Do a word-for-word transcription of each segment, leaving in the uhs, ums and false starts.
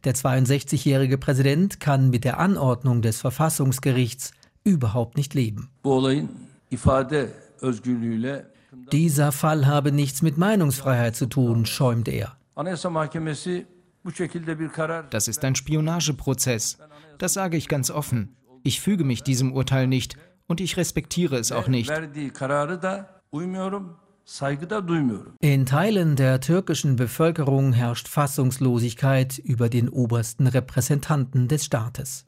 Der zweiundsechzigjährige Präsident kann mit der Anordnung des Verfassungsgerichts überhaupt nicht leben. Dieser Fall habe nichts mit Meinungsfreiheit zu tun, schäumt er. Das ist ein Spionageprozess. Das sage ich ganz offen. Ich füge mich diesem Urteil nicht und ich respektiere es auch nicht. In Teilen der türkischen Bevölkerung herrscht Fassungslosigkeit über den obersten Repräsentanten des Staates.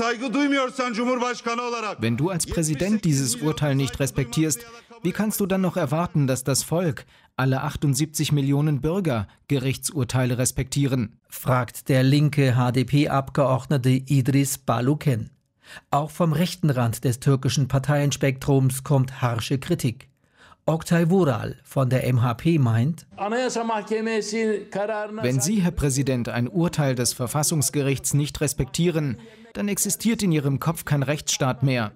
Wenn du als Präsident dieses Urteil nicht respektierst, wie kannst du dann noch erwarten, dass das Volk, alle achtundsiebzig Millionen Bürger, Gerichtsurteile respektieren? Fragt der linke H D P-Abgeordnete Idris Baluken. Auch vom rechten Rand des türkischen Parteienspektrums kommt harsche Kritik. Oktay Vural von der M H P meint: Wenn Sie, Herr Präsident, ein Urteil des Verfassungsgerichts nicht respektieren, dann existiert in Ihrem Kopf kein Rechtsstaat mehr.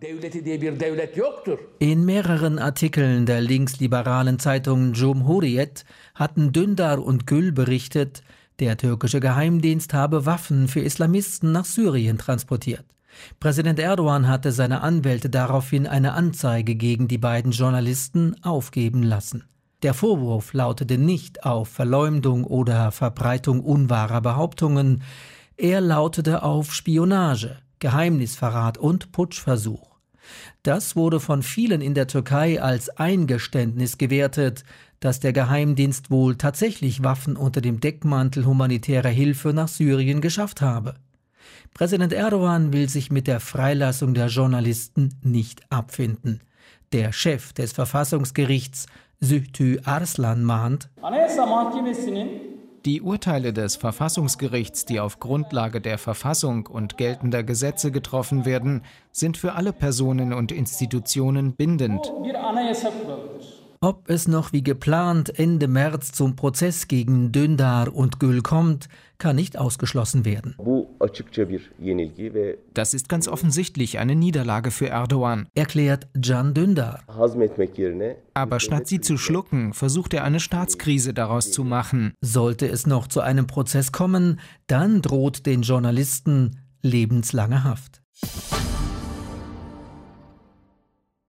In mehreren Artikeln der linksliberalen Zeitung Cumhuriyet hatten Dündar und Gül berichtet, der türkische Geheimdienst habe Waffen für Islamisten nach Syrien transportiert. Präsident Erdogan hatte seine Anwälte daraufhin eine Anzeige gegen die beiden Journalisten aufgeben lassen. Der Vorwurf lautete nicht auf Verleumdung oder Verbreitung unwahrer Behauptungen, er lautete auf Spionage, Geheimnisverrat und Putschversuch. Das wurde von vielen in der Türkei als Eingeständnis gewertet, dass der Geheimdienst wohl tatsächlich Waffen unter dem Deckmantel humanitärer Hilfe nach Syrien geschafft habe. Präsident Erdogan will sich mit der Freilassung der Journalisten nicht abfinden. Der Chef des Verfassungsgerichts, Zühtü Arslan, mahnt: Die Urteile des Verfassungsgerichts, die auf Grundlage der Verfassung und geltender Gesetze getroffen werden, sind für alle Personen und Institutionen bindend. Ob es noch wie geplant Ende März zum Prozess gegen Dündar und Gül kommt, kann nicht ausgeschlossen werden. Das ist ganz offensichtlich eine Niederlage für Erdogan, erklärt Can Dündar. Aber statt sie zu schlucken, versucht er eine Staatskrise daraus zu machen. Sollte es noch zu einem Prozess kommen, dann droht den Journalisten lebenslange Haft.